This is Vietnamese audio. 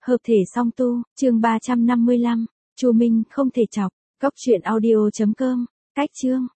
Hợp thể song tu, chương 355, Chu Minh không thể chọc, cóc truyện audio.com, cách chương.